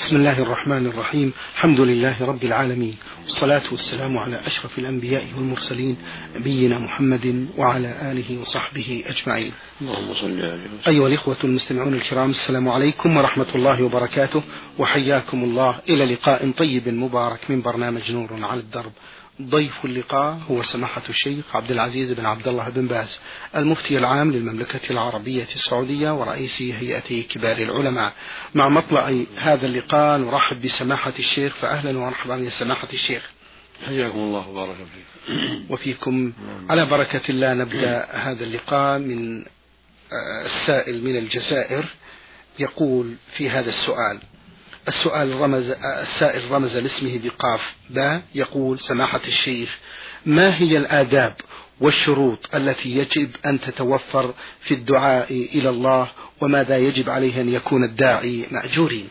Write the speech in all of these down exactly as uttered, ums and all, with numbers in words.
بسم الله الرحمن الرحيم. الحمد لله رب العالمين، والصلاة والسلام على أشرف الأنبياء والمرسلين نبينا محمد وعلى آله وصحبه أجمعين. اللهم صل عليه وسلم. أيها الإخوة المستمعون الكرام، السلام عليكم ورحمة الله وبركاته، وحياكم الله إلى لقاء طيب مبارك من برنامج نور على الدرب. ضيف اللقاء هو سماحة الشيخ عبد العزيز بن عبد الله بن باز، المفتي العام للمملكة العربية السعودية ورئيس هيئة كبار العلماء. مع مطلع هذا اللقاء نرحب بسماحة الشيخ، فأهلا ومرحبا يا سماحة الشيخ. حياكم الله وبارك فيكم. وفيكم. على بركة الله نبدأ هذا اللقاء من السائل من الجزائر، يقول في هذا السؤال. السؤال رمز السائل رمز لاسمه بقاف باء، يقول: سماحة الشيخ، ما هي الآداب والشروط التي يجب أن تتوفر في الدعاء إلى الله، وماذا يجب عليه أن يكون الداعي مأجورين؟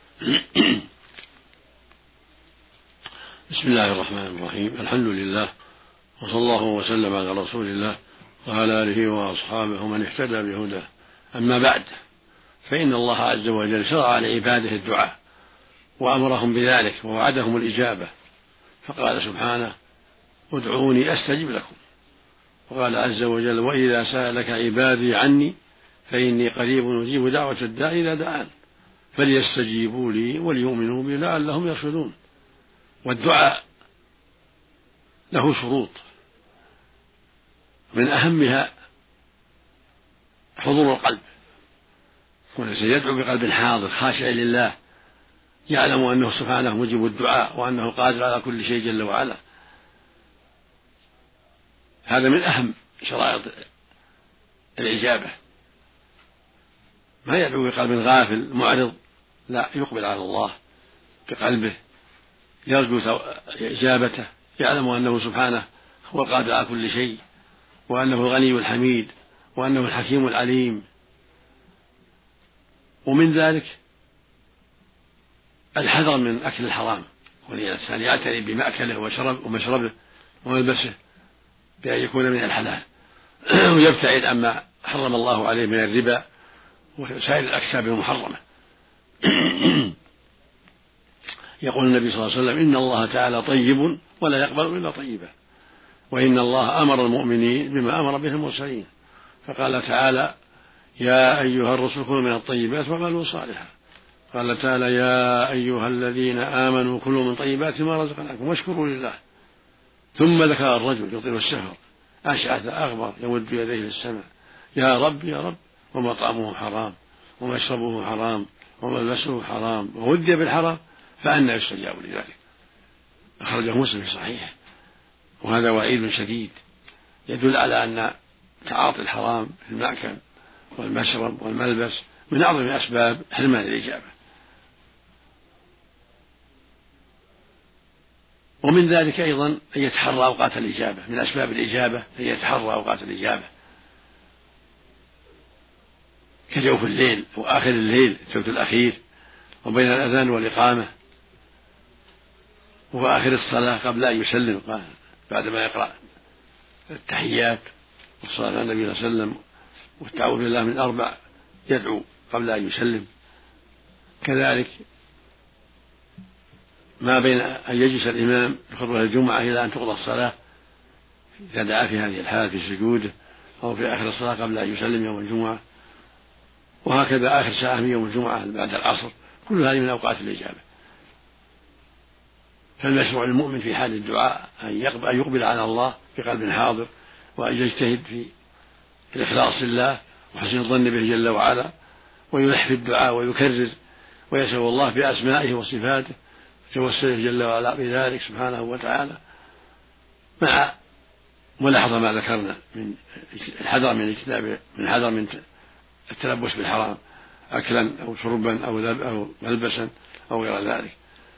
بسم الله الرحمن الرحيم. الحمد لله، وصلى الله وسلم على رسول الله وعلى آله وأصحابه ومن اهتدى بهداه. أما بعد، فإن الله عز وجل شرع لعباده الدعاء وأمرهم بذلك ووعدهم الإجابة، فقال سبحانه: ادعوني أستجب لكم. وقال عز وجل: وإذا سألك عبادي عني فإني قريب أجيب دعوة الداعي إذا دعان فليستجيبوا لي وليؤمنوا بي لعلهم يرشدون. والدعاء له شروط، من أهمها حضور القلب، والإنسان يدعو بقلب حاضر خاشع لله، يعلم أنه سبحانه مجيب الدعاء وأنه قادر على كل شيء جل وعلا. هذا من أهم شرائط الإجابة. ما يدعو بقلب غافل معرض، لا، يقبل على الله بقلبه، يرجو إجابته، يعلم أنه سبحانه هو القادر على كل شيء، وأنه الغني الحميد، وأنه الحكيم العليم. ومن ذلك الحذر من أكل الحرام، والإنسان يعتني بمأكله وشرب ومشربه وملبسه بأن يكون من الحلال، ويبتعد عما حرم الله عليه من الربا وسائر الأكساب المحرمة. يقول النبي صلى الله عليه وسلم: إن الله تعالى طيب ولا يقبل إلا طيبا، وإن الله أمر المؤمنين بما أمر به المرسلين، فقال تعالى: يا أيها الرسل كلوا من الطيبات واعملوا صالحا. قال تعالى: يا أيها الذين آمنوا كلوا من طيبات ما رزقناكم واشكروا لله. ثم ذكر الرجل يطيل السفر أشعث أغبر يمد يديه للسماء: يا رب يا رب، ومطعمه حرام ومشربه حرام وملبسه حرام وودي بالحرام فأنى يستجاب لذلك. أخرجه مسلم في صحيحه. وهذا وعيد شديد يدل على أن تعاطي الحرام في المأكل والمشرب والملبس من أعظم أسباب حرمان الإجابة. ومن ذلك أيضا أن يتحرى أوقات الإجابة، من أسباب الإجابة أن يتحرى أوقات الإجابة، كجوف الليل وآخر الليل، الثلث الأخير، وبين الأذان والإقامة، وآخر الصلاة قبل أن يسلم بعدما يقرأ التحيات والصلاة على النبي صلى الله عليه وسلم والتعوذ بالله من أربع يدعو قبل أن يسلم. كذلك ما بين أن يجلس الإمام بخطبة الجمعة إلى أن تقضى الصلاة إذا دعا في هذه الحالة في سجوده أو في آخر الصلاة قبل أن يسلم يوم الجمعة، وهكذا آخر ساعة من يوم الجمعة بعد العصر، كل هذه من أوقات الإجابة. فالمشروع للمؤمن في حال الدعاء أن يقبل على الله بقلب حاضر، وأن يجتهد في الإخلاص لله وحسن الظن به جل وعلا، ويلح في الدعاء ويكرر ويسأل الله بأسمائه وصفاته توسله جل وعلا بذلك سبحانه وتعالى، مع ملاحظة ما ذكرنا من الحذر من اجتناب من الحذر من التلبس بالحرام، أكلا أو شربا أو ملبسا أو غير ذلك.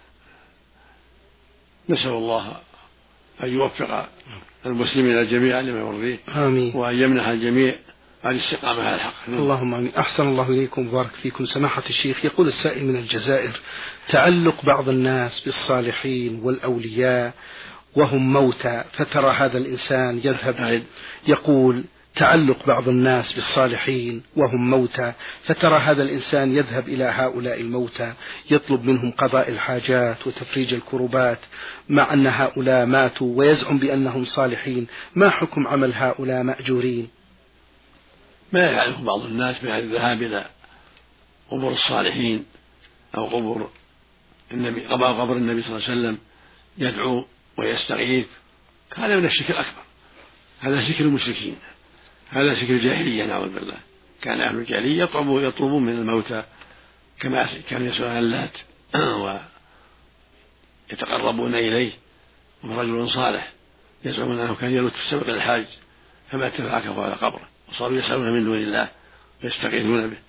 نسأل الله أن يوفق المسلمين جميعا لما يرضيه، آمين، وأن يمنح الجميع الاستقامة على الحق. اللهم آمين. أحسن الله إليكم وبارك فيكم. سماحة الشيخ، يقول السائل من الجزائر: تعلق بعض الناس بالصالحين والأولياء وهم موتى، فترى هذا الإنسان يذهب، يقول: تعلق بعض الناس بالصالحين وهم موتى، فترى هذا الإنسان يذهب إلى هؤلاء الموتى يطلب منهم قضاء الحاجات وتفريج الكربات مع أن هؤلاء ماتوا ويزعم بأنهم صالحين. ما حكم عمل هؤلاء مأجورين؟ ما يعرف بعض الناس بهذا الذهاب إلى قبور الصالحين أو قبور النبي قبر النبي صلى الله عليه وسلم يدعو ويستغيث، هذا من الشرك الأكبر، هذا شرك المشركين، هذا شرك الجاهلية نعوذ بالله. كان أهل الجاهلية يطلبون من الموتى كما كانوا يسألون اللات ويتقربون إليه، ورجل صالح يزعمون أنه كان يلوت في السبق الحاج فمات فعكفوا على قبره وصاروا يسألون من دون الله ويستغيثون به.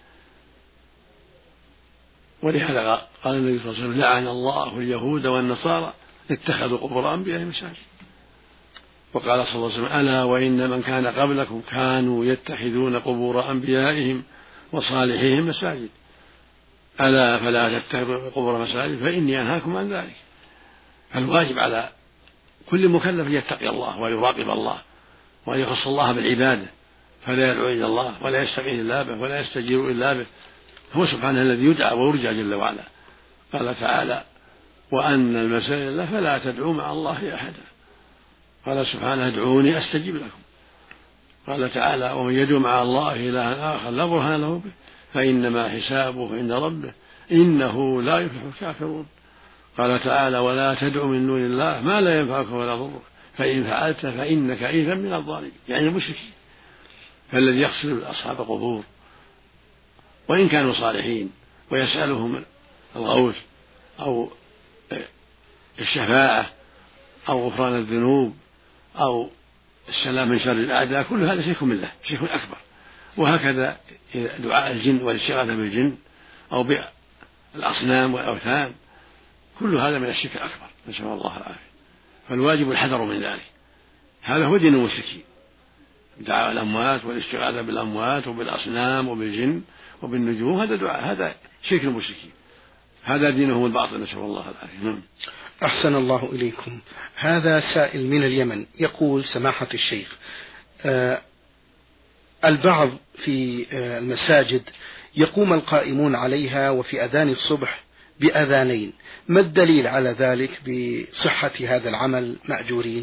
ولهذا قال النبي صلى الله عليه وسلم: لعن الله اليهود والنصارى اتخذوا قبور أنبيائهم مساجد. وقال صلى الله عليه وسلم: ألا وإن من كان قبلكم كانوا يتخذون قبور أنبيائهم وصالحيهم مساجد، ألا فلا تتخذوا قبور مساجد فإني أنهاكم عن ذلك. فالواجب على كل مكلف أن يتقي الله ويراقب الله وأن يخص الله بالعبادة، فلا يدعو إلا الله ولا يستغيث إلا به ولا يستجير إلا به، هو سبحانه الذي يدعى ويرجى جل وعلا. قال تعالى: وأن المساجد لله فلا تدعوا مع الله أحدا. قال سبحانه: ادعوني أستجيب لكم. قال تعالى: ومن يدعو مع الله إلها آخر لا برهان له به فإنما حسابه عند ربه إنه لا يفلح الكافرون. قال تعالى: ولا تدع من دون الله ما لا ينفعك ولا يضرك فإن فعلت فإنك إذا من الظالمين، يعني المشركين. فالذي يقصد أصحاب القبور وإن كانوا صالحين ويسألهم الغوث أو الشفاعة أو غفران الذنوب أو السلام من شر الأعداء، كل هذا شرك بالله، شرك أكبر. وهكذا دعاء الجن والاستغاثة بالجن أو بالأصنام والأوثان، كل هذا من الشرك الأكبر، نسأل الله العافية. فالواجب الحذر من ذلك، هذا هو دين المشركين، دعاء الأموات والاستغاثة بالأموات وبالأصنام وبالجن وبالنجوم، هذا دعاء، هذا شرك المشركين، هذا دينهم الباطل، نسأل الله العافية. أحسن الله إليكم. هذا سائل من اليمن يقول: سماحة الشيخ، آه البعض في آه المساجد يقوم القائمون عليها وفي أذان الصبح بأذانين، ما الدليل على ذلك بصحة هذا العمل مأجورين؟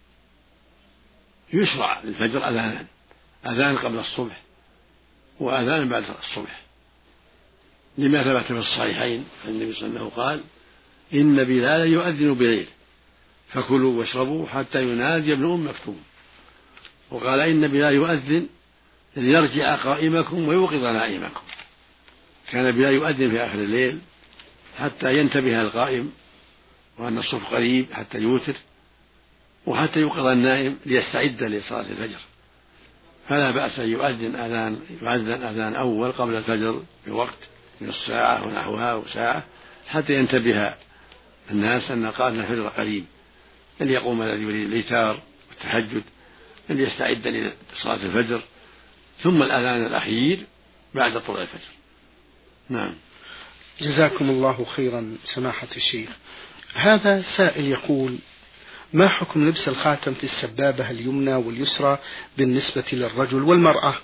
يشرع للفجر أذانان، أذان قبل الصبح وأذان بعد الصبح، لما ثبت في الصحيحين النبي صلى الله عليه وسلم قال: إن بلالا يؤذن بليل فكلوا واشربوا حتى ينادي ابن أم مكتوم. وقال: إن بلال يؤذن ليرجع قائمكم ويوقظ نائمكم. كان بلال يؤذن في آخر الليل حتى ينتبه القائم وأن الصبح قريب حتى يوتر، وحتى يوقظ النائم ليستعد لصلاة الفجر. فلا بأس أن يؤذن أذان يؤذن أذان أول قبل الفجر بوقت من الساعة ونحوها وساعة حتى ينتبه الناس أن قائم الفجر قريب، أن يقوم الذي يريد الإيتار والتهجد، أن يستعد لصلاة الفجر، ثم الأذان الأخير بعد طلوع الفجر. نعم. جزاكم الله خيرا سماحة الشيخ. هذا سائل يقول: ما حكم لبس الخاتم في السبابة اليمنى واليسرى بالنسبة للرجل والمرأة؟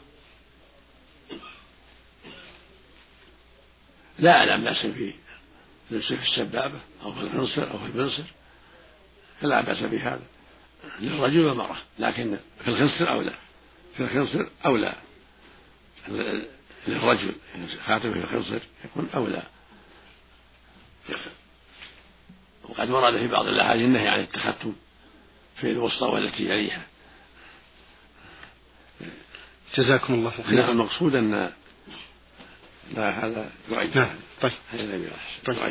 لا أعلم بأس في لبسه في السبابة أو في الخنصر أو في البنصر، فلا بأس بهذا للرجل والمرأة، لكن في الخنصر أولى، في الخنصر أولى للرجل، خاتم في الخنصر يكون أولى. وقد ورد في بعض الأحاديث النهي عن التختم في الوسطى والتي يليها. جزاكم الله خيرا. المقصود أن لا هذا يعجل. نعم. طيب. هذا يعجل.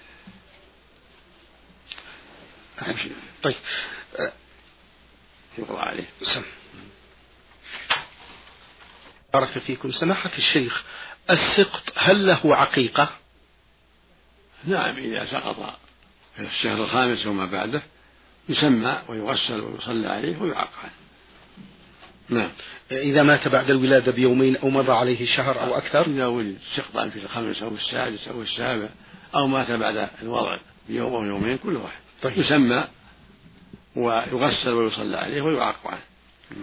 طيب. يقرأ عليه. سم. بارك فيكم سماحة الشيخ، السقط هل له عقيقة؟ نعم، إذا سقط في الشهر الخامس وما بعده يسمى ويغسل ويصلى عليه ويعق عنه. نعم. إذا مات بعد الولادة بيومين أو مضى عليه شهر أو أكثر؟ إذا ولد سقطا في الخامس أو السادس أو السابع أو مات بعد الوضع بيوم أو يومين كل واحد. طيب. يسمى ويغسل ويصلى عليه ويعق عنه.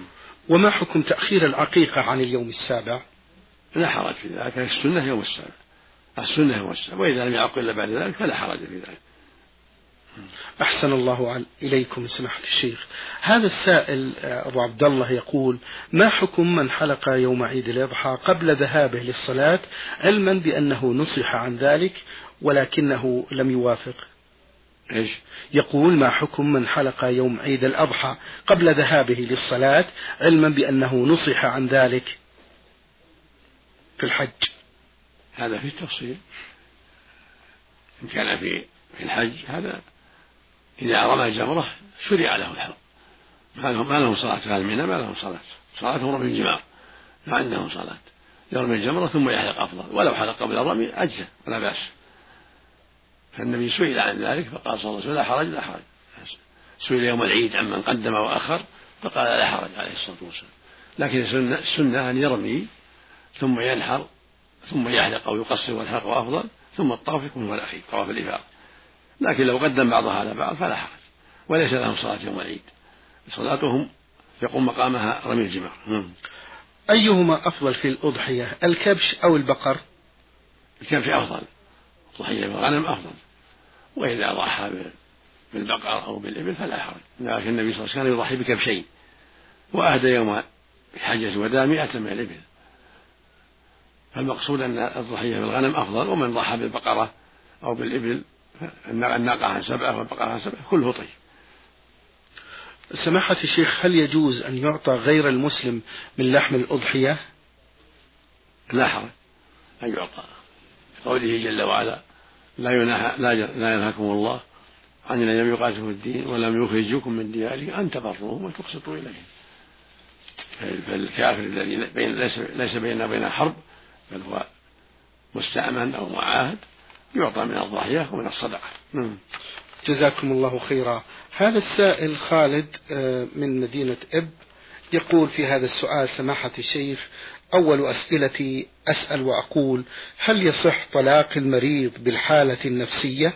وما حكم تأخير العقيقة عن اليوم السابع؟ لا حرج في ذلك، السنة يوم السابع، السنة يوم السابع، وإذا لم يعق إلا بعد ذلك فلا حرج في ذلك. أحسن الله إليكم سماحة الشيخ. هذا السائل أبو عبد الله يقول: ما حكم من حلق يوم عيد الأضحى قبل ذهابه للصلاة علما بأنه نصح عن ذلك ولكنه لم يوافق؟ إيش؟ يقول: ما حكم من حلق يوم عيد الأضحى قبل ذهابه للصلاة علما بأنه نصح عن ذلك في الحج؟ هذا في التفصيل، إن كان في في الحج هذا إذا رمى الجمرة شرع له الحلق، ما لهم صلاة في الميناء، ما لهم صلاة، صلاتهم رمي الجمار، ما عندهم صلاة، يرمي الجمرة ثم يحلق أفضل، ولو حلق قبل الرمي أجزى ولا بأس. فالنبي سئل عن ذلك فقال صلى الله عليه وسلم: لا حرج لا حرج. سئل يوم العيد عمن قدم وأخر فقال: لا حرج عليه الصلاة والسلام. لكن السنة, السنة أن يرمي ثم ينحر ثم يحلق أو يقصر والحلق أفضل، ثم الطواف يكون هو الأخير، طواف الإفاضة. لكن لو قدم بعضها على بعض فلا حرج، وليس لهم صلاة يوم العيد، صلاتهم يقوم مقامها رمي الجمار. أيهما أفضل في الأضحية، الكبش أو البقر؟ الكبش أفضل، الضحية بالغنم أفضل، وإذا ضحى بالبقر أو بالإبل فلا حرج. لكن النبي صلى الله عليه وسلم كان يضحي بكبشين، وأهدى يوم حجة الوداع مئة من الإبل، فالمقصود أن الضحية بالغنم أفضل، ومن ضحى بالبقرة أو بالإبل الناقة عن سبعة والبقرة عن سبعة كله طيب. سماحة الشيخ، هل يجوز أن يعطى غير المسلم من لحم الأضحية؟ لا حرج أن يعطى، قوله جل وعلا: لا ينهى لا ينهاكم الله عن الذين لم يقاتلوا في الدين ولم يخرجوكم من ديارهم أن تبروهم وتقسطوا إليهم. فالكافر الذي ليس بيننا وبين حرب بل هو مستأمن أو معاهد يعطى من الضحية ومن الصدقة. جزاكم الله خيرا. هذا السائل خالد من مدينة إب يقول في هذا السؤال: سماحة الشيخ، أول أسئلتي أسأل وأقول: هل يصح طلاق المريض بالحالة النفسية؟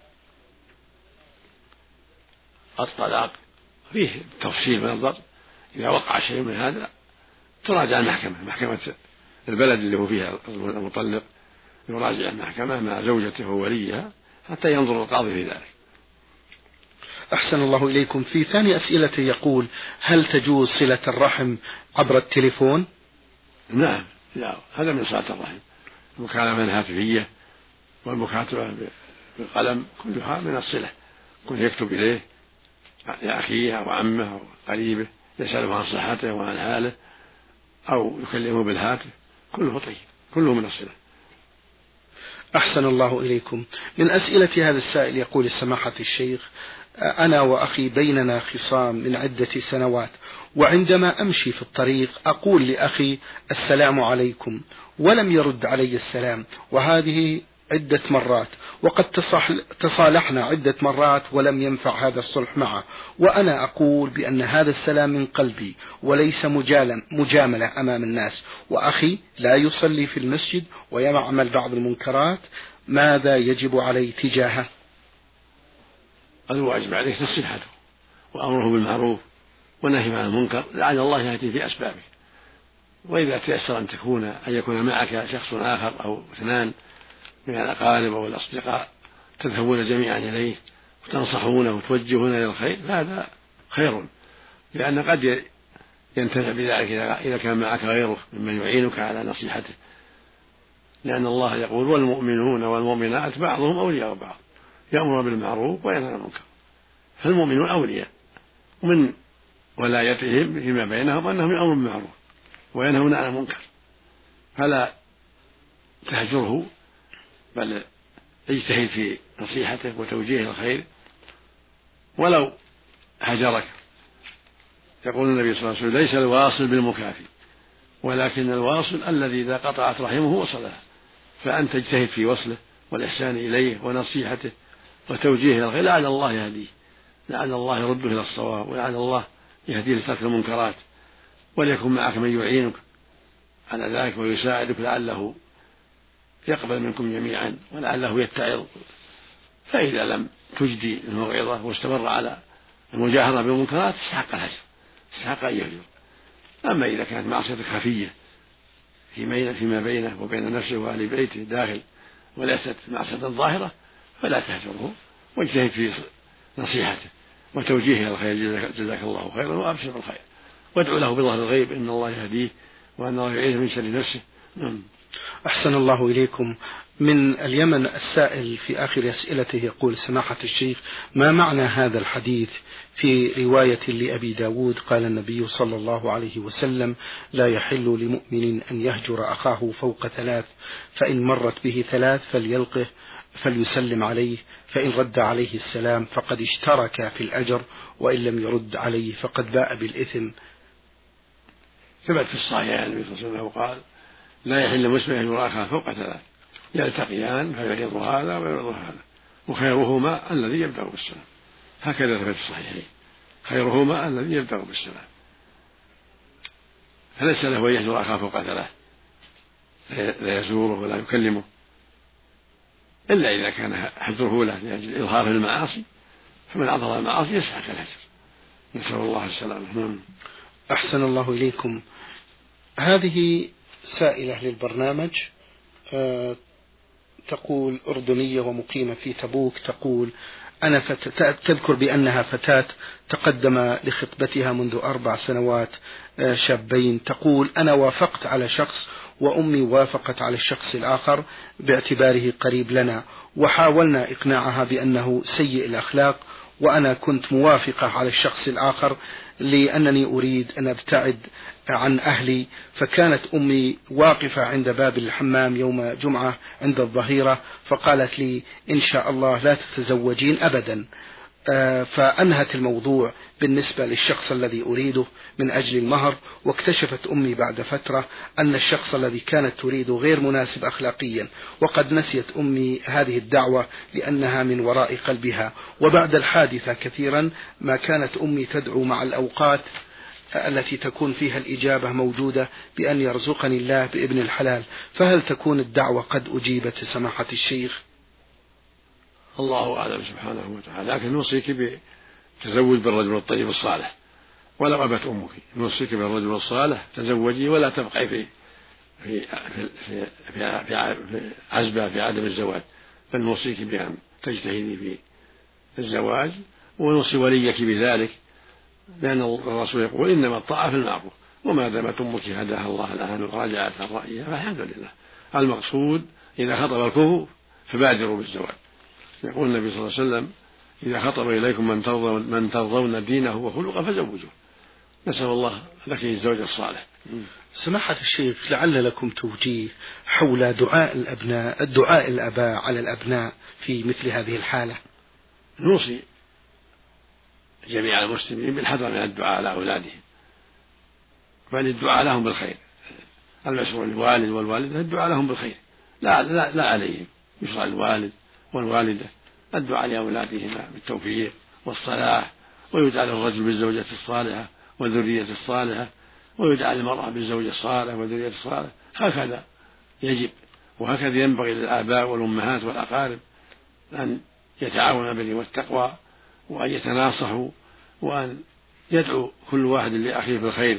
الطلاق فيه تفصيل من الضرب، إذا وقع شيء من هذا تراجع المحكمة، محكمة البلد اللي هو فيها المطلق يراجع المحكمة مع زوجته ووليها حتى ينظر القاضي في ذلك. أحسن الله إليكم. في ثاني أسئلته يقول: هل تجوز صلة الرحم عبر التليفون؟ نعم، لا هذا من صلة الرحم، المكالمة الهاتفية والمكاتبة بالقلم كلها من الصلة، كل يكتب إليه لأخيه أو عمه أو قريبه يسأله عن صحته وعن حاله أو يكلمه بالهاتف كله طيب، كله من الصلة. أحسن الله إليكم. من أسئلة هذا السائل يقول: سماحة الشيخ، أنا وأخي بيننا خصام من عدة سنوات، وعندما أمشي في الطريق أقول لأخي: السلام عليكم، ولم يرد علي السلام، وهذه عدة مرات، وقد تصالحنا عدة مرات ولم ينفع هذا الصلح معه، وأنا أقول بأن هذا السلام من قلبي وليس مجاملة أمام الناس، وأخي لا يصلي في المسجد ويعمل بعض المنكرات، ماذا يجب علي تجاهه؟ الواجب عليك نصيحته وأمره بالمعروف ونهي عن المنكر لعل الله يهدي في أسبابه. وإذا تيسر أن تكون أن يكون معك شخص آخر أو اثنان من الأقارب أو الأصدقاء تذهبون جميعا إليه وتنصحونه وتوجهونه إلى الخير فهذا خير، لأن قد ينتفع بذلك إذا كان معك غيره ممن يعينك على نصيحته، لأن الله يقول: والمؤمنون والمؤمنات بعضهم أولياء بعض يأمر بالمعروف وينهى عن المنكر. فالمؤمنون أولياء، ومن ولايتهم فيما بينهم أنهم يأمرون بالمعروف وينهون عن المنكر، فلا تهجره بل اجتهد في نصيحته وتوجيهه الخير ولو هجرك. يقول النبي صلى الله عليه وسلم: ليس الواصل بالمكافي ولكن الواصل الذي إذا قطعت رحمه وصلها. فأنت اجتهد في وصله والإحسان إليه ونصيحته وتوجيهه الخير لعل الله يهديه، لعل الله يرده إلى الصواب، ولعل الله يهديه لترك المنكرات، وليكن معك من يعينك على ذلك ويساعدك لعله يقبل منكم جميعا ولعله يتعظ. فإذا لم تجدي الموعظة واستمر على المجاهرة بالمنكرات استحق الهجر، استحق أن يهجر. أما إذا كانت معصية خفية فيما بينه وبين نفسه وأهل بيته داخل وليست معصية ظاهرة فلا تهجره، واجتهد في نصيحته وتوجيهه الخير، جزاك الله خيرا وأبشر بالخير، وادعو له بظهر الغيب إن الله يهديه وأن الله يعيذه من شر نفسه. أحسن الله إليكم. من اليمن السائل في آخر أسئلته يقول: سماحة الشيخ، ما معنى هذا الحديث في رواية لأبي داود قال النبي صلى الله عليه وسلم: لا يحل لمؤمن أن يهجر أخاه فوق ثلاث، فإن مرت به ثلاث فليلقه فليسلم عليه، فإن رد عليه السلام فقد اشترك في الأجر، وإن لم يرد عليه فقد باء بالإثم. ثبت في الصحيح عن النبي صلى الله عليه وسلم قال: لا يحل مسلم أن يرى أخاه فوق ثلاث، يلتقيان فيعرض هذا ويعرض هذا، وخيرهما الذي يبدأ بالسلام. هكذا ثبت في الصحيحين: خيرهما الذي يبدأ بالسلام. فليس له أن يهجر أخاه فوق ثلاث، لا يزوره ولا يكلمه، إلا إذا كان حجره له لأجل إظهاره المعاصي، فمن أظهر المعاصي يسحق الهجر، نسأل الله السلامة. أحسن الله إليكم. هذه سائلة للبرنامج، أه تقول: أردنية ومقيمة في تبوك، تقول: أنا فتاة، تذكر بأنها فتاة تقدم لخطبتها منذ أربع سنوات شابين. تقول: أنا وافقت على شخص وأمي وافقت على الشخص الآخر باعتباره قريب لنا، وحاولنا إقناعها بأنه سيء الأخلاق، وأنا كنت موافقة على الشخص الآخر لأنني أريد أن أبتعد عن أهلي. فكانت أمي واقفة عند باب الحمام يوم جمعة عند الظهيرة فقالت لي: إن شاء الله لا تتزوجين أبدا. فأنهت الموضوع بالنسبة للشخص الذي أريده من أجل المهر، واكتشفت أمي بعد فترة أن الشخص الذي كانت تريده غير مناسب أخلاقيا، وقد نسيت أمي هذه الدعوة لأنها من وراء قلبها. وبعد الحادثة كثيرا ما كانت أمي تدعو مع الأوقات التي تكون فيها الإجابة موجودة بأن يرزقني الله بابن الحلال، فهل تكون الدعوة قد أجيبت سماحة الشيخ؟ الله أعلم سبحانه وتعالى، لكن نوصيك بتزوج بالرجل الطيب الصالح، ولو أبت أمك نوصيك بالرجل الصالح تزوجي، ولا تبقي في في في في, في, في عزبة في عدم الزواج، بل نوصيك بأن تجتهدي في الزواج، ونوصي وليك بذلك، لأن الرسول يقول: إنما الطاعة في المعروف، وما دامت أمك هداها الله الآن وراجعت عن رأيها فالحمد لله. المقصود إذا خطب الكفو فبادروا بالزواج. يقول النبي صلى الله عليه وسلم: إذا خطب إليكم من ترضون, من ترضون دينه وخلقه فزوجوه. نسأل الله لك الزوج الصالح. سماحة الشيخ، لعل لكم توجيه حول دعاء الأبناء الدعاء الآباء على الأبناء في مثل هذه الحالة. نوصي جميع المسلمين بالحذر من الدعاء على أولادهم، بل الدعاء لهم بالخير. المشروع للوالد والوالدة الدعاء لهم بالخير، لا, لا, لا عليهم. يشرع الوالد والوالدة الدعاء لأولادهما بالتوفيق والصلاح، ويدعى للرجل بالزوجة الصالحة والذرية الصالحة، ويدعى للمرأة بالزوج الصالح والذرية الصالحة. هكذا يجب، وهكذا ينبغي للآباء والأمهات والأقارب أن يتعاونوا بالبر والتقوى، وأن يتناصحوا، وأن يدعو كل واحد لأخيه بالخير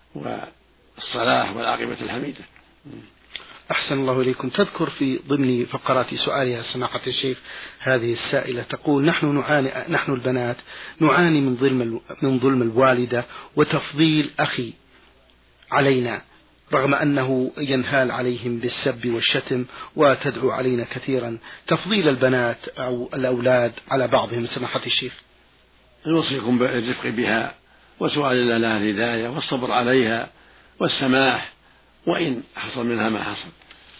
والصلاح والعاقبة الحميدة. أحسن الله إليكم. تذكر في ضمن فقرات سؤالها سماحة الشيخ هذه السائلة، تقول: نحن نعاني نحن البنات نعاني من ظلم من ظلم الوالدة وتفضيل أخي علينا، رغم أنه ينهال عليهم بالسب والشتم وتدعو علينا كثيرا. تفضيل البنات أو الأولاد على بعضهم سماحة الشيخ. نوصيكم بالرفق بها وسؤال الله لها الهداية والصبر عليها والسماح، وإن حصل منها ما حصل.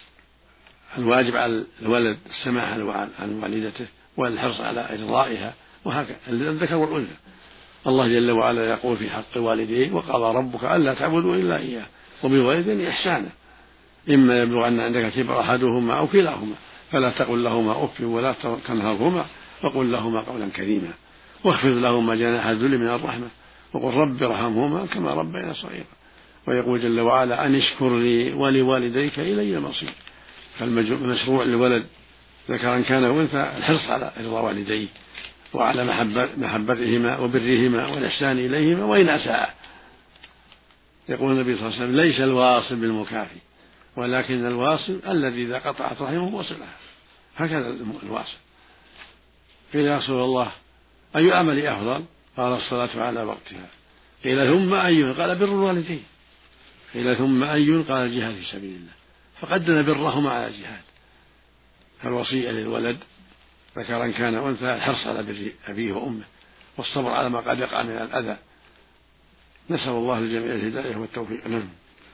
الواجب على الولد السماح عن والدته والحرص على إرضائها، وهكذا الذكر والأنثى. الله جل وعلا يقول في حق والديه: وقضى ربك ألا تعبدوا إلا إياه وبالوالدين إحسانا، إما يبلغن عندك كبر أحدهما أو كلاهما فلا تقل لهما أف ولا تنهرهما وقل لهما قولا كريما واخفض لهما جناح الذل من الرحمة وقل رب ارحمهما كما ربيانا صغيرا. ويقول جل وعلا: أن اشكر لي ولوالديك إلي المصير. فالمشروع للولد ذكرا كان وأنثى الحرص على رضا والديه وعلى محبتهما وبرهما والإحسان إليهما وإن أساء. يقول النبي صلى الله عليه وسلم ليس الواصل بالمكافي ولكن الواصل الذي إذا قطعت رحمه وصلها، هكذا الواصل. قيل يا رسول الله أي عمل أفضل؟ قال الصلاة على وقتها. قيل ثم أي؟ قال بر الوالدين. قيل ثم أي؟ قال الجهاد في سبيل الله. فقدم برهما على الجهاد. الوصية للولد ذكرا كان أنثى الحرص على بر أبيه وأمه والصبر على ما قد يقع من الأذى. نسأل الله للجميع الهداية والتوفيق. نعم.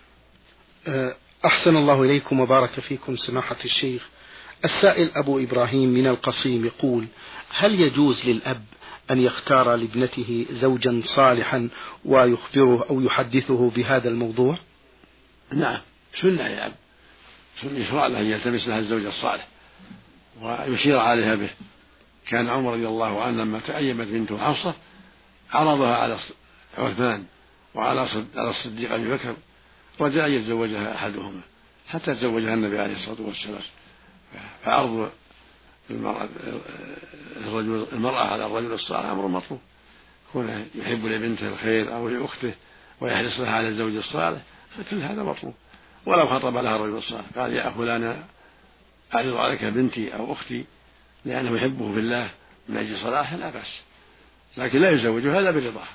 أحسن الله إليكم وبارك فيكم سماحة الشيخ. السائل أبو إبراهيم من القصيم يقول: هل يجوز للأب أن يختار لابنته زوجا صالحا ويخبره أو يحدثه بهذا الموضوع؟ نعم، سنة يا أب، سنة يشرع له أن يلتمس لها الزوج الصالح ويشير عليها به. كان عمر رضي الله عنه لما تأيمت بنته حفصة عرضها على عثمان وعلى الصديق أبي بكر رجاء يتزوجها أحدهما حتى تزوجها النبي عليه الصلاة والسلام. فعرض المرأة, المرأة على الرجل الصالح أمر مطلوب، كونه يحب لبنته الخير أو لأخته ويحرص لها على الزوج الصالح، فكل هذا مطلوب. ولو خطب لها الرجل الصالح قال يا فلانة أعرض عليك بنتي أو أختي لأنه يحبه في الله من أجل صلاحه لا بأس، لكن لا يزوج هذا برضاه.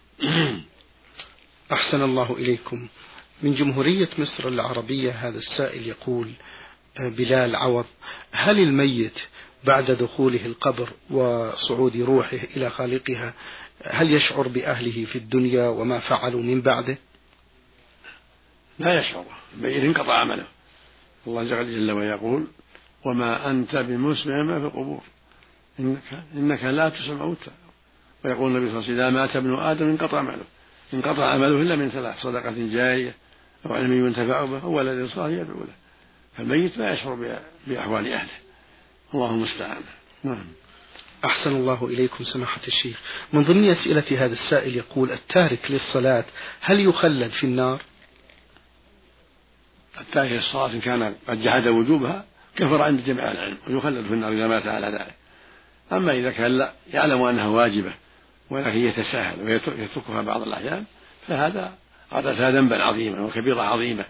أحسن الله إليكم. من جمهورية مصر العربية هذا السائل يقول: بلال عوض: هل الميت بعد دخوله القبر وصعود روحه إلى خالقها هل يشعر بأهله في الدنيا وما فعلوا من بعده؟ لا يشعر، الميت انقطع عمله. الله جل وعلا يقول: وما أنت بمسمع ما في القبور إنك, إنك لا تسمع الموتى. ويقول النبي صلى الله عليه وسلم: إذا مات ابن آدم انقطع عمله انقطع عمله إلا من ثلاث: صدقة جارية أو علم ينتفع به أو ولد صالح يدعو له. فالميت لا يشعر بأحوال أهله، الله المستعان. نعم. أحسن الله إليكم سماحة الشيخ. من ضمن أسئلة هذا السائل يقول: التارك للصلاة هل يخلد في النار؟ التارك للصلاة إن كان قد جحد وجوبها كفر عند جميع العلم ويخلد في النار إذا مات على ذلك. أما إذا كان لا يعلم أنها واجبة ولكن يتساهل ويتركها بعض الأحيان فهذا عادتها ذنبا عظيما وكبيرة عظيمة،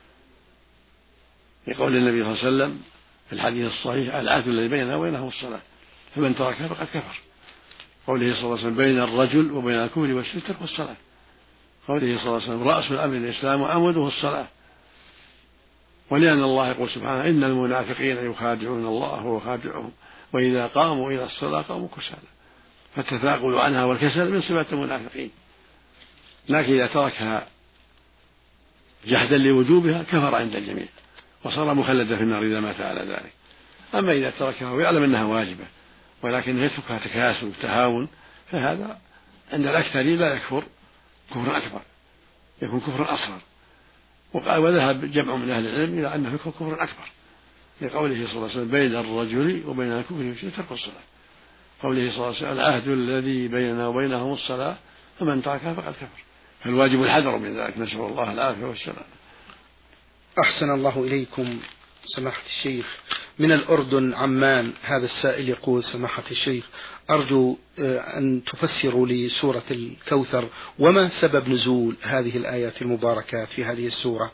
يقول النبي صلى الله عليه وسلم في الحديث الصحيح: العهد الذي بيننا وبينهم الصلاة فمن تركها فقد كفر. قوله صلى الله عليه وسلم: بين الرجل وبين الكفر والشرك ترك الصلاة. قوله صلى الله عليه وسلم: رأس الأمر الإسلام وعموده الصلاة. ولأن الله يقول سبحانه: إن المنافقين يخادعون الله وهو خادعهم وإذا قاموا إلى الصلاة قاموا كسالى. فالتثاقل عنها والكسل من صفات المنافقين، لكن إذا تركها جحدا لوجوبها كفر عند الجميع وصار مخلدا في النار إذا مات على ذلك. أما إذا تركها ويعلم أنها واجبة ولكن يتركها تكاسل وتهاون فهذا عند الأكثرين لا يكفر كفر أكبر، يكون كفر أصغر. وقال وذهب جمع من أهل العلم إلى أنه يكون كفر أكبر لقوله صلى الله عليه وسلم: بين الرجل وبين الكفر والشرك ترك الصلاة. قوله صلى الله عليه وسلم: العهد الذي بيننا وبينهم الصلاة فمن تركها فقد كفر. فالواجب الحذر من ذلك، نسأل الله العافية والسلام. أحسن الله إليكم سماحة الشيخ. من الأردن عمان هذا السائل يقول: سماحة الشيخ أرجو أن تفسروا لي سورة الكوثر وما سبب نزول هذه الآيات المباركات في هذه السورة.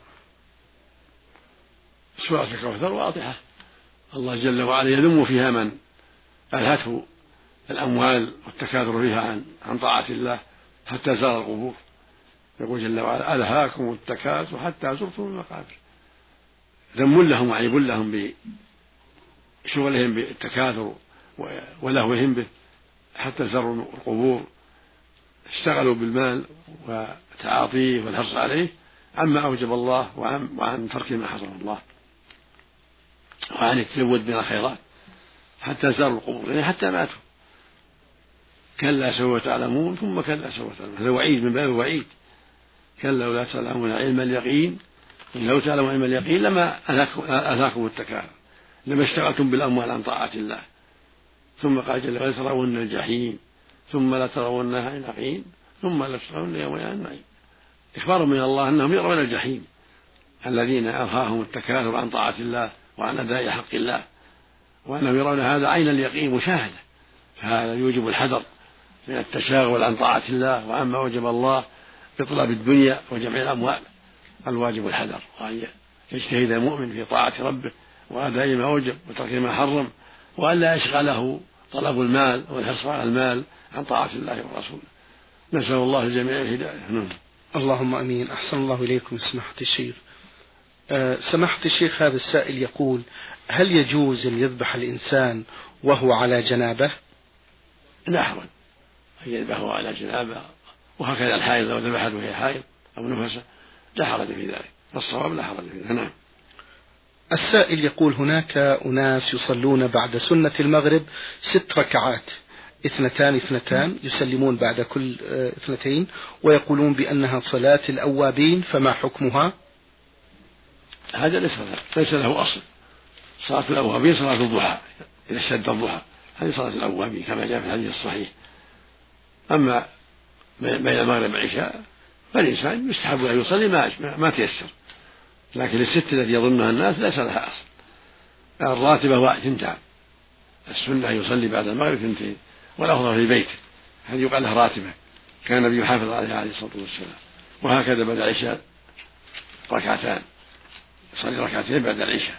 سورة الكوثر واضحة، الله جل وعلا يذم فيها من ألهته الأموال والتكاثر فيها عن عن طاعة الله حتى زار القبور. يقول جل وعلا: ألهاكم التكاثر حتى زرتم المقابر. ذم لهم وعيب لهم بشغلهم بالتكاثر ولهوهم به حتى زروا القبور، اشتغلوا بالمال وتعاطيه والحرص عليه عما أوجب الله وعن, وعن ترك ما حرم الله وعن التزود من الخيرات حتى زاروا القبور، يعني حتى ماتوا. كلا سوف تعلمون ثم كلا سوف تعلمون. هذا وعيد من باب الوعيد. كلا لو لا تعلمون علم اليقين لو تعلموا علم اليقين لما ألهاكم التكاثر لما اشتغلتم بالأموال عن طاعة الله. ثم قال جل وعلا: لترون الجحيم ثم لترونها عين يقين ثم لترون يوم النعيم. إخبار من الله أنهم يرون الجحيم الذين ألهاهم التكاثر عن طاعة الله وعن أداء حق الله، وأنهم يرون هذا عين اليقين مشاهدة. فهذا يوجب الحذر من التشاغل عن طاعة الله وعما أوجب الله بطلب الدنيا وجمع الأموال. الواجب الحذر، وأن يجتهد المؤمن في طاعة ربه وأداء ما وجب وترك ما حرم، وأن لا يشغله طلب المال والحرص على المال عن طاعة الله ورسوله. نسأل الله الجميع الهداية. اللهم أمين. أحسن الله إليكم سماحة الشيخ. أه سماحة الشيخ، هذا السائل يقول: هل يجوز أن يذبح الإنسان وهو على جنابه؟ لا حرج أن يذبحه على جنابه، وهكذا الحائض لو ذبحت وهي حائض أو نفسه لا حرج في ذلك، الصواب لا حرج في ذلك. نعم. السائل يقول: هناك أناس يصلون بعد سنة المغرب ست ركعات اثنتان اثنتان، يسلمون بعد كل اثنتين ويقولون بأنها صلاة الأوابين، فما حكمها؟ هذا ليس ليس له أصل. صلاة الأوابين صلاة الضحى إذا اشتد الضحى، هذه صلاة الأوابين كما جاء في الحديث الصحيح. أما بين المغرب والعشاء فالإنسان يستحب أن يصلي ما ما تيسر، لكن الست التي يظنها الناس ليس لها أصل. الراتبة واحد ثنتان، السنة يصلي بعد المغرب ثنتين، والأفضل في بيته، هذه يقال لها راتبة، كان النبي يحافظ عليها عليه الصلاة والسلام. وهكذا بعد العشاء ركعتان، يصلي ركعتين بعد العشاء.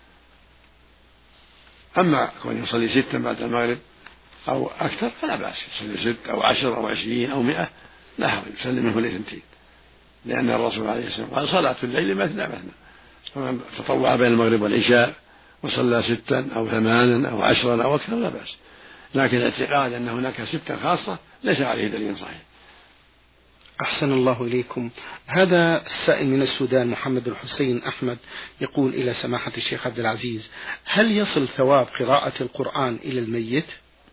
أما كون يصلي ستا بعد المغرب أو أكثر فلا بأس، يصلي ست أو عشر أو عشرين أو مئة لا حرج، يسلم منه الاثنتين، لأن الرسول عليه الصلاة والسلام قال: صلاة الليل مثنى مثنى، فمن تطوع بين المغرب والعشاء وصلى ستا أو ثمانا أو عشرا أو أكثر لا بأس. لكن الاعتقاد أن هناك ستا خاصة ليس عليه دليل صحيح. أحسن الله إليكم. هذا السائل من السودان محمد الحسين أحمد يقول إلى سماحة الشيخ عبد العزيز: هل يصل ثواب قراءة القرآن إلى الميت؟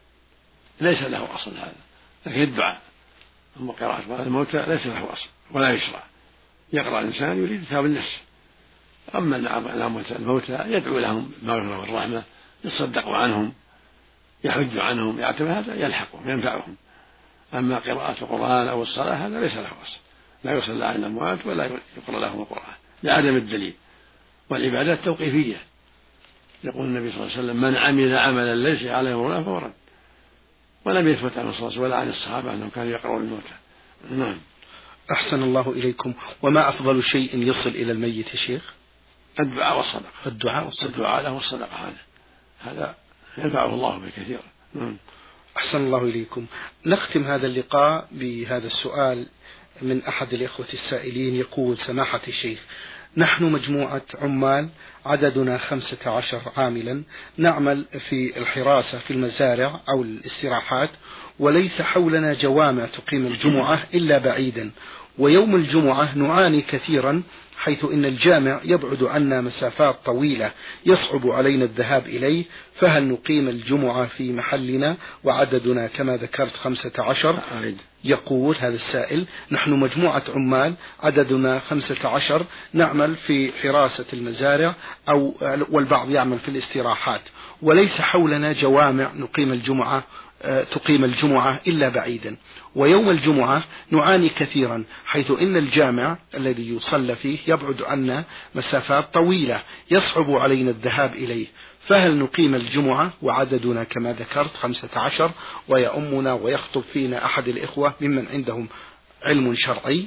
ليس له أصل هذا، لكن الدعاء. أما قراءة الموتى ليس له أصل ولا يشرع. يقرأ الإنسان يريد ثواب النفس. أما الموتى يدعو لهم بالمغفرة والرحمة، يصدق عنهم، يحج عنهم، يعتبر هذا يلحقهم ينفعهم. أما قراءة القرآن أو الصلاة هذا ليس له أصل، لا يصلى على الأموات ولا يقرأ لهم القرآن لعدم الدليل. والعبادات توقيفية، يقول النبي صلى الله عليه وسلم: من عمل عملا ليس عليه أمرنا فهو رد. ولم يثبت عن الصلاة ولا عن الصحابة أنهم كانوا يقرؤون الموتى. نعم. أحسن الله إليكم. وما أفضل شيء يصل إلى الميت يا شيخ؟ الدعاء والصدقة. الدعاء والصدقة. الدعاء له والصدقة، هذا هذا ينفعه الله به كثيرا. نعم. أحسن الله إليكم. نختم هذا اللقاء بهذا السؤال من أحد الإخوة السائلين، يقول: سماحة الشيخ، نحن مجموعة عمال عددنا خمسة عشر عاملا نعمل في الحراسة في المزارع أو الاستراحات، وليس حولنا جوامع تقيم الجمعة إلا بعيدا، ويوم الجمعة نعاني كثيرا، حيث إن الجامع يبعد عنا مسافات طويلة يصعب علينا الذهاب إليه، فهل نقيم الجمعة في محلنا وعددنا كما ذكرت خمسة عشر؟ يقول هذا السائل: نحن مجموعة عمال عددنا خمسة عشر نعمل في حراسة المزارع أو والبعض يعمل في الاستراحات، وليس حولنا جوامع نقيم الجمعة تقيم الجمعة إلا بعيدا، ويوم الجمعة نعاني كثيرا، حيث إن الجامع الذي يصلى فيه يبعد عنا مسافات طويلة يصعب علينا الذهاب إليه، فهل نقيم الجمعة وعددنا كما ذكرت خمسة عشر ويؤمنا ويخطب فينا أحد الإخوة ممن عندهم علم شرعي؟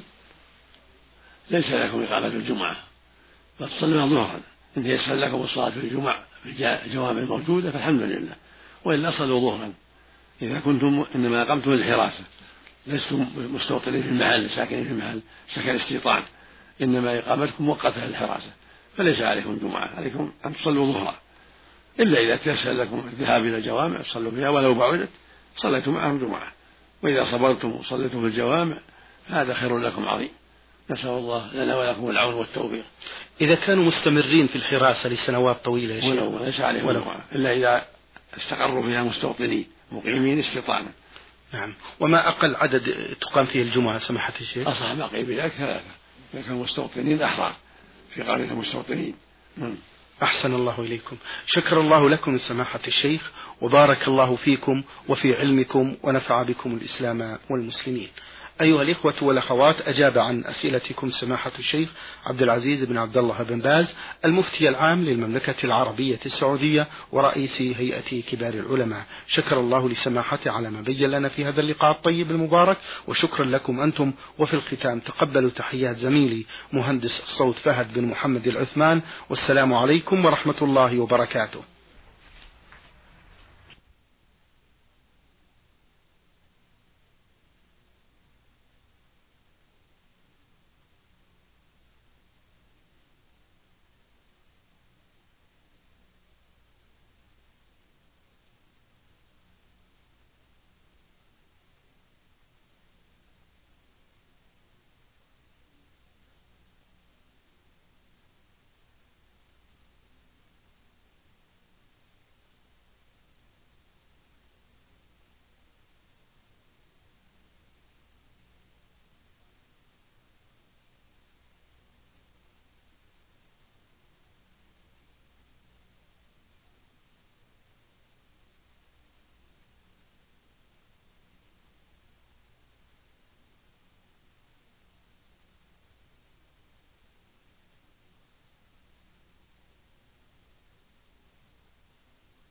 ليس لكم إقامة الجمعة، فتصلوا ظهرا إن يسهل لكم الصلاة في الجمعة في الجوامع الموجودة فالحمد لله، وإلا صلوا ظهرا إذا كنتم إنما أقمتم الحراسة، لستم مستوطنين في المحل ساكنين في المحل سكن استيطان، إنما إقامتكم مؤقتة للحراسة، فليس عليكم جمعة، عليكم أن تصلوا ظهرا، إلا إذا تيسر لكم الذهاب إلى الجوامع صلوا فيها ولو بعدت صليتم معهم جمعة، وإذا صبرتم وصليتم في الجوامع هذا خير لكم عظيم. نسأل الله لنا ولكم العون والتوفيق. إذا كانوا مستمرين في الحراسة لسنوات طويلة يا شيخ ولو ليس عليهم جمعة إلا إذا استقروا فيها مستوطنين مقيمين استيطانا. نعم. وما أقل عدد تقام فيه الجمعة سماحة الشيخ؟ أصح ما قيل بذلك ثلاثة، إذا كانوا مستوطنين أحرار في قرية مستوطنين. أحسن الله إليكم. شكر الله لكم سماحة الشيخ، وبارك الله فيكم وفي علمكم، ونفع بكم الإسلام والمسلمين. أيها الإخوة والأخوات، أجاب عن أسئلتكم سماحة الشيخ عبد العزيز بن عبد الله بن باز المفتي العام للمملكة العربية السعودية ورئيس هيئة كبار العلماء. شكر الله لسماحته على ما بين لنا في هذا اللقاء الطيب المبارك، وشكرا لكم أنتم. وفي الختام تقبلوا تحيات زميلي مهندس الصوت فهد بن محمد العثمان، والسلام عليكم ورحمة الله وبركاته.